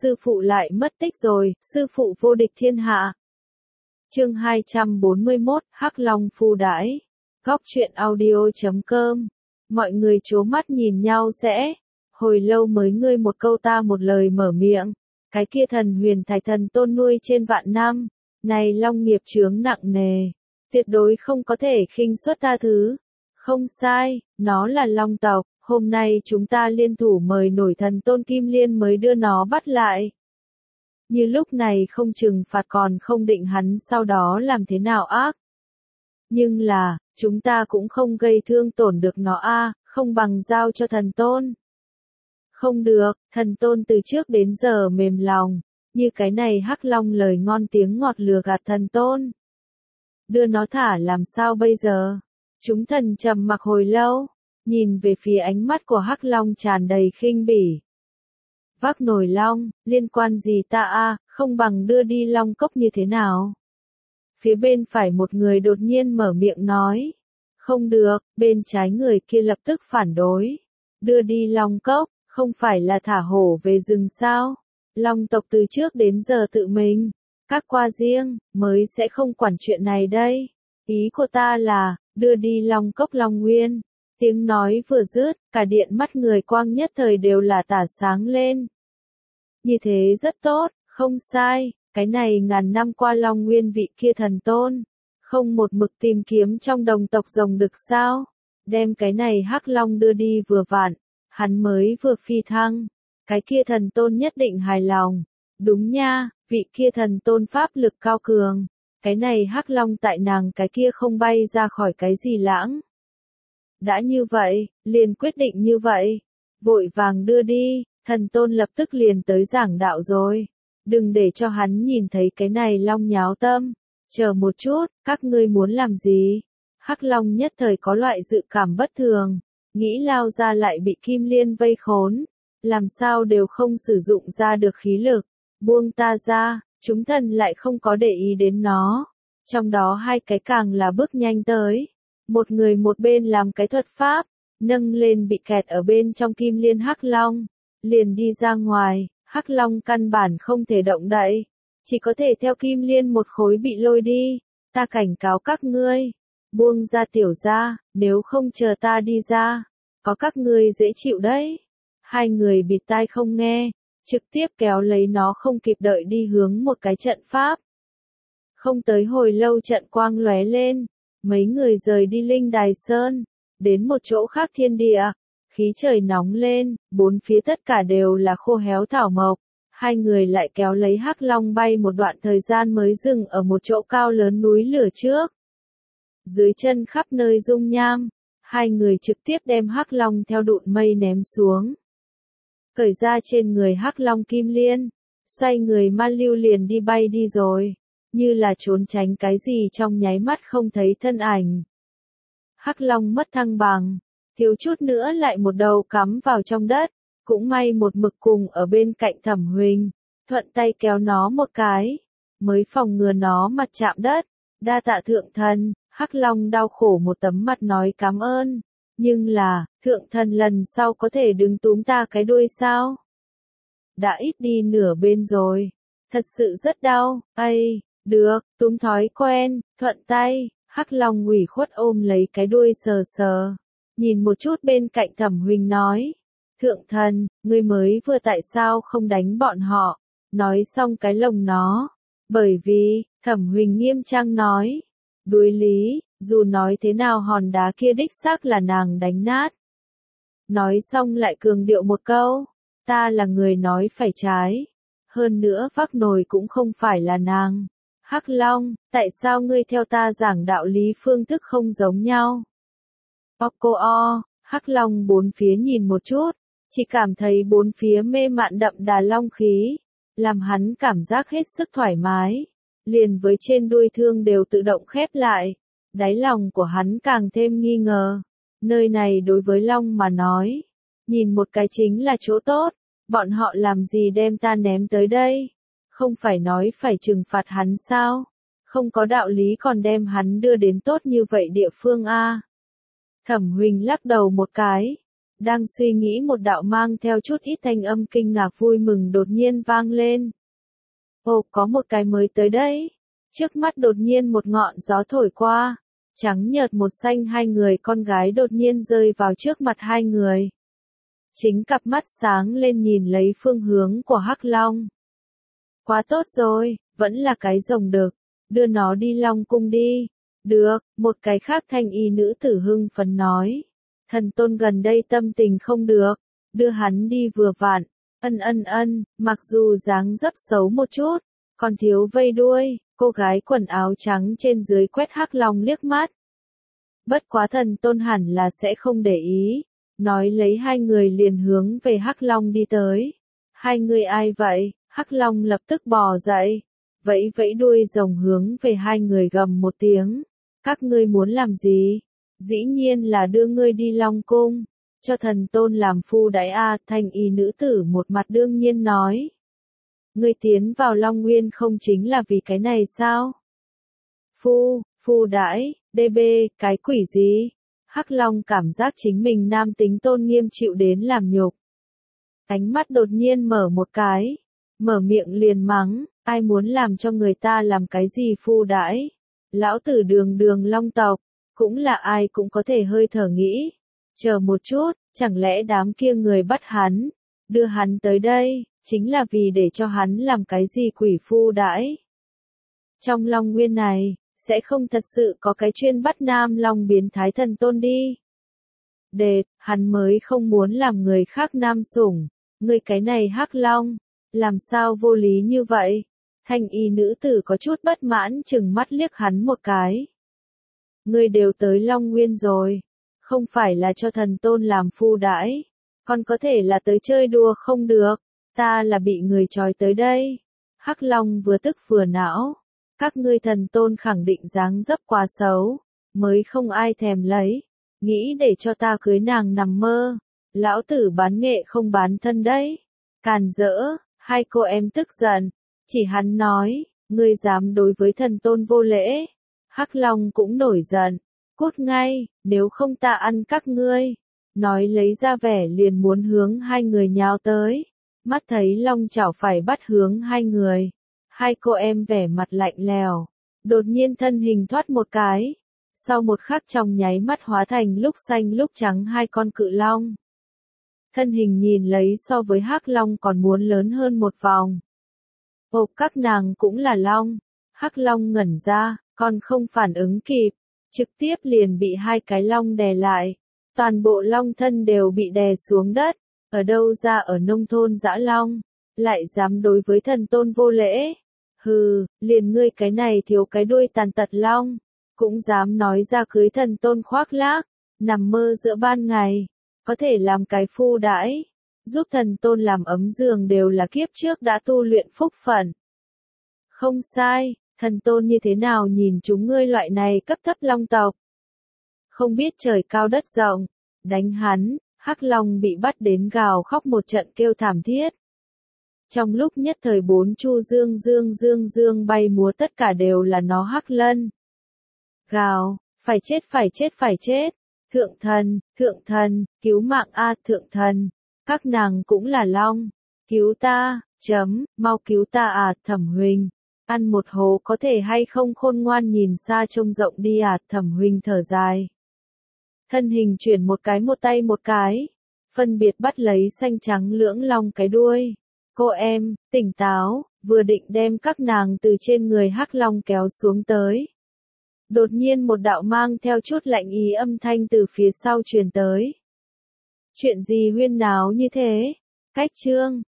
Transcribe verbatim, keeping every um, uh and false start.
sư phụ lại mất tích rồi, sư phụ vô địch thiên hạ. Chương hai trăm bốn mươi mốt, Hắc Long phu đãi. Góc truyện audio chấm com. Mọi người trố mắt nhìn nhau sẽ. Hồi lâu mới ngươi một câu ta một lời mở miệng. Cái kia thần huyền thạch thần tôn nuôi trên vạn năm. Này long nghiệp chướng nặng nề. Tuyệt đối không có thể khinh suất tha thứ. Không sai, nó là long tộc. Hôm nay chúng ta liên thủ mời nổi thần tôn Kim Liên mới đưa nó bắt lại. Như lúc này không trừng phạt còn không định hắn sau đó làm thế nào ác. Nhưng là, chúng ta cũng không gây thương tổn được nó a, không bằng giao cho thần tôn. Không được, thần tôn từ trước đến giờ mềm lòng, như cái này Hắc Long lời ngon tiếng ngọt lừa gạt thần tôn. Đưa nó thả làm sao bây giờ? Chúng thần trầm mặc hồi lâu, nhìn về phía ánh mắt của Hắc Long tràn đầy khinh bỉ. Vác nổi long, liên quan gì ta a, không bằng đưa đi long cốc như thế nào? Phía bên phải một người đột nhiên mở miệng nói. Không được, bên trái người kia lập tức phản đối. Đưa đi long cốc, không phải là thả hổ về rừng sao? Long tộc từ trước đến giờ tự mình, các qua riêng, mới sẽ không quản chuyện này đây. Ý của ta là, đưa đi long cốc long nguyên. Tiếng nói vừa dứt, cả điện mắt người quang nhất thời đều là tỏa sáng lên. Như thế rất tốt, không sai, cái này ngàn năm qua long nguyên vị kia thần tôn. Không một mực tìm kiếm trong đồng tộc rồng đực sao. Đem cái này Hắc Long đưa đi vừa vặn, hắn mới vừa phi thăng. Cái kia thần tôn nhất định hài lòng. Đúng nha, vị kia thần tôn pháp lực cao cường. Cái này Hắc Long tại nàng cái kia không bay ra khỏi cái gì lãng. Đã như vậy, liền quyết định như vậy. Vội vàng đưa đi, thần tôn lập tức liền tới giảng đạo rồi. Đừng để cho hắn nhìn thấy cái này long nháo tâm. Chờ một chút, các ngươi muốn làm gì? Hắc Long nhất thời có loại dự cảm bất thường. Nghĩ lao ra lại bị Kim Liên vây khốn. Làm sao đều không sử dụng ra được khí lực. Buông ta ra, chúng thần lại không có để ý đến nó. Trong đó hai cái càng là bước nhanh tới. Một người một bên làm cái thuật pháp, nâng lên bị kẹt ở bên trong Kim Liên Hắc Long, liền đi ra ngoài, Hắc Long căn bản không thể động đậy, chỉ có thể theo Kim Liên một khối bị lôi đi. Ta cảnh cáo các ngươi, buông ra tiểu gia, nếu không chờ ta đi ra, có các ngươi dễ chịu đấy. Hai người bịt tai không nghe, trực tiếp kéo lấy nó không kịp đợi đi hướng một cái trận pháp. Không tới hồi lâu trận quang lóe lên. Mấy người rời đi Linh Đài Sơn, đến một chỗ khác thiên địa, khí trời nóng lên, bốn phía tất cả đều là khô héo thảo mộc. Hai người lại kéo lấy Hắc Long bay một đoạn thời gian mới dừng ở một chỗ cao lớn núi lửa trước. Dưới chân khắp nơi dung nham, hai người trực tiếp đem Hắc Long theo đụn mây ném xuống. Cởi ra trên người Hắc Long Kim Liên, xoay người ma lưu liền đi bay đi rồi. Như là trốn tránh cái gì trong nháy mắt không thấy thân ảnh. Hắc Long mất thăng bằng, thiếu chút nữa lại một đầu cắm vào trong đất, cũng may một mực cùng ở bên cạnh Thẩm Huỳnh, thuận tay kéo nó một cái, mới phòng ngừa nó mặt chạm đất. Đa tạ thượng thần, Hắc Long đau khổ một tấm mặt nói cảm ơn, nhưng là, thượng thần lần sau có thể đừng túm ta cái đuôi sao? Đã ít đi nửa bên rồi, thật sự rất đau, ây. Được, túm thói quen, thuận tay, Hắc Long ủy khuất ôm lấy cái đuôi sờ sờ. Nhìn một chút bên cạnh Thẩm Huỳnh nói. Thượng thần, ngươi mới vừa tại sao không đánh bọn họ? Nói xong cái lồng nó. Bởi vì, Thẩm Huỳnh nghiêm trang nói. Đối lý, dù nói thế nào hòn đá kia đích xác là nàng đánh nát. Nói xong lại cường điệu một câu. Ta là người nói phải trái. Hơn nữa vác nồi cũng không phải là nàng. Hắc Long, tại sao ngươi theo ta giảng đạo lý phương thức không giống nhau? Oko o, Hắc Long bốn phía nhìn một chút, chỉ cảm thấy bốn phía mê mạn đậm đà long khí, làm hắn cảm giác hết sức thoải mái, liền với trên đuôi thương đều tự động khép lại, đáy lòng của hắn càng thêm nghi ngờ, nơi này đối với long mà nói, nhìn một cái chính là chỗ tốt, bọn họ làm gì đem ta ném tới đây? Không phải nói phải trừng phạt hắn sao? Không có đạo lý còn đem hắn đưa đến tốt như vậy địa phương a. Thẩm Huỳnh lắc đầu một cái. Đang suy nghĩ một đạo mang theo chút ít thanh âm kinh ngạc vui mừng đột nhiên vang lên. Ồ, có một cái mới tới đấy. Trước mắt đột nhiên một ngọn gió thổi qua. Trắng nhợt một xanh hai người con gái đột nhiên rơi vào trước mặt hai người. Chính cặp mắt sáng lên nhìn lấy phương hướng của Hắc Long. Quá tốt rồi, vẫn là cái rồng đực, đưa nó đi Long cung đi. Được, một cái khác thanh y nữ tử hưng phấn nói. Thần tôn gần đây tâm tình không được, đưa hắn đi vừa vặn. Ân ân ân, mặc dù dáng dấp xấu một chút, còn thiếu vây đuôi, cô gái quần áo trắng trên dưới quét Hắc Long liếc mắt. Bất quá thần tôn hẳn là sẽ không để ý, nói lấy hai người liền hướng về Hắc Long đi tới. Hai người ai vậy? Hắc Long lập tức bò dậy, vẫy vẫy đuôi rồng hướng về hai người gầm một tiếng. Các ngươi muốn làm gì? Dĩ nhiên là đưa ngươi đi Long cung, cho thần tôn làm phu đãi a, thanh y nữ tử một mặt đương nhiên nói. Ngươi tiến vào Long Nguyên không chính là vì cái này sao? Phu, phu đãi, đê bê, cái quỷ gì? Hắc Long cảm giác chính mình nam tính tôn nghiêm chịu đến làm nhục. Ánh mắt đột nhiên mở một cái, mở miệng liền mắng, ai muốn làm cho người ta làm cái gì phu đãi? Lão tử đường đường Long tộc, cũng là ai cũng có thể hơi thở nghĩ. Chờ một chút, chẳng lẽ đám kia người bắt hắn, đưa hắn tới đây, chính là vì để cho hắn làm cái gì quỷ phu đãi? Trong Long Nguyên này, sẽ không thật sự có cái chuyên bắt nam long biến thái thần tôn đi. Đệt, hắn mới không muốn làm người khác nam sủng, người cái này Hắc Long, làm sao vô lý như vậy? Thanh y nữ tử có chút bất mãn chừng mắt liếc hắn một cái. Ngươi đều tới Long Nguyên rồi, không phải là cho thần tôn làm phu đãi, còn có thể là tới chơi đùa không được, ta là bị người trói tới đây. Hắc Long vừa tức vừa não, các ngươi thần tôn khẳng định dáng dấp quá xấu, mới không ai thèm lấy, nghĩ để cho ta cưới nàng nằm mơ, lão tử bán nghệ không bán thân đấy. Càn rỡ, hai cô em tức giận, chỉ hắn nói, ngươi dám đối với thần tôn vô lễ. Hắc Long cũng nổi giận, cút ngay, nếu không ta ăn các ngươi. Nói lấy ra vẻ liền muốn hướng hai người nhào tới, mắt thấy Long chảo phải bắt hướng hai người. Hai cô em vẻ mặt lạnh lèo, đột nhiên thân hình thoát một cái, sau một khắc trong nháy mắt hóa thành lúc xanh lúc trắng hai con cự long. Thân hình nhìn lấy so với Hắc Long còn muốn lớn hơn một vòng. Ồ, các nàng cũng là long. Hắc Long ngẩn ra, còn không phản ứng kịp, trực tiếp liền bị hai cái long đè lại. Toàn bộ long thân đều bị đè xuống đất, ở đâu ra ở nông thôn dã long, lại dám đối với thần tôn vô lễ. Hừ, liền ngươi cái này thiếu cái đuôi tàn tật long, cũng dám nói ra cưới thần tôn khoác lác, nằm mơ giữa ban ngày, có thể làm cái phu đãi, giúp thần tôn làm ấm giường đều là kiếp trước đã tu luyện phúc phận. Không sai, thần tôn như thế nào nhìn chúng ngươi loại này cấp thấp long tộc. Không biết trời cao đất rộng, đánh hắn, Hắc Long bị bắt đến gào khóc một trận kêu thảm thiết. Trong lúc nhất thời bốn chu dương dương dương dương bay múa tất cả đều là nó Hắc Lân. Gào, phải chết phải chết phải chết, thượng thần, thượng thần, cứu mạng a thượng thần, các nàng cũng là long, cứu ta, chấm, mau cứu ta à Thẩm Huỳnh, ăn một hố có thể hay không khôn ngoan nhìn xa trông rộng đi à Thẩm Huỳnh thở dài. Thân hình chuyển một cái một tay một cái, phân biệt bắt lấy xanh trắng lưỡng long cái đuôi. Cô em, tỉnh táo, vừa định đem các nàng từ trên người Hắc Long kéo xuống tới. Đột nhiên một đạo mang theo chút lạnh ý âm thanh từ phía sau truyền tới. Chuyện gì huyên náo như thế? Cách chương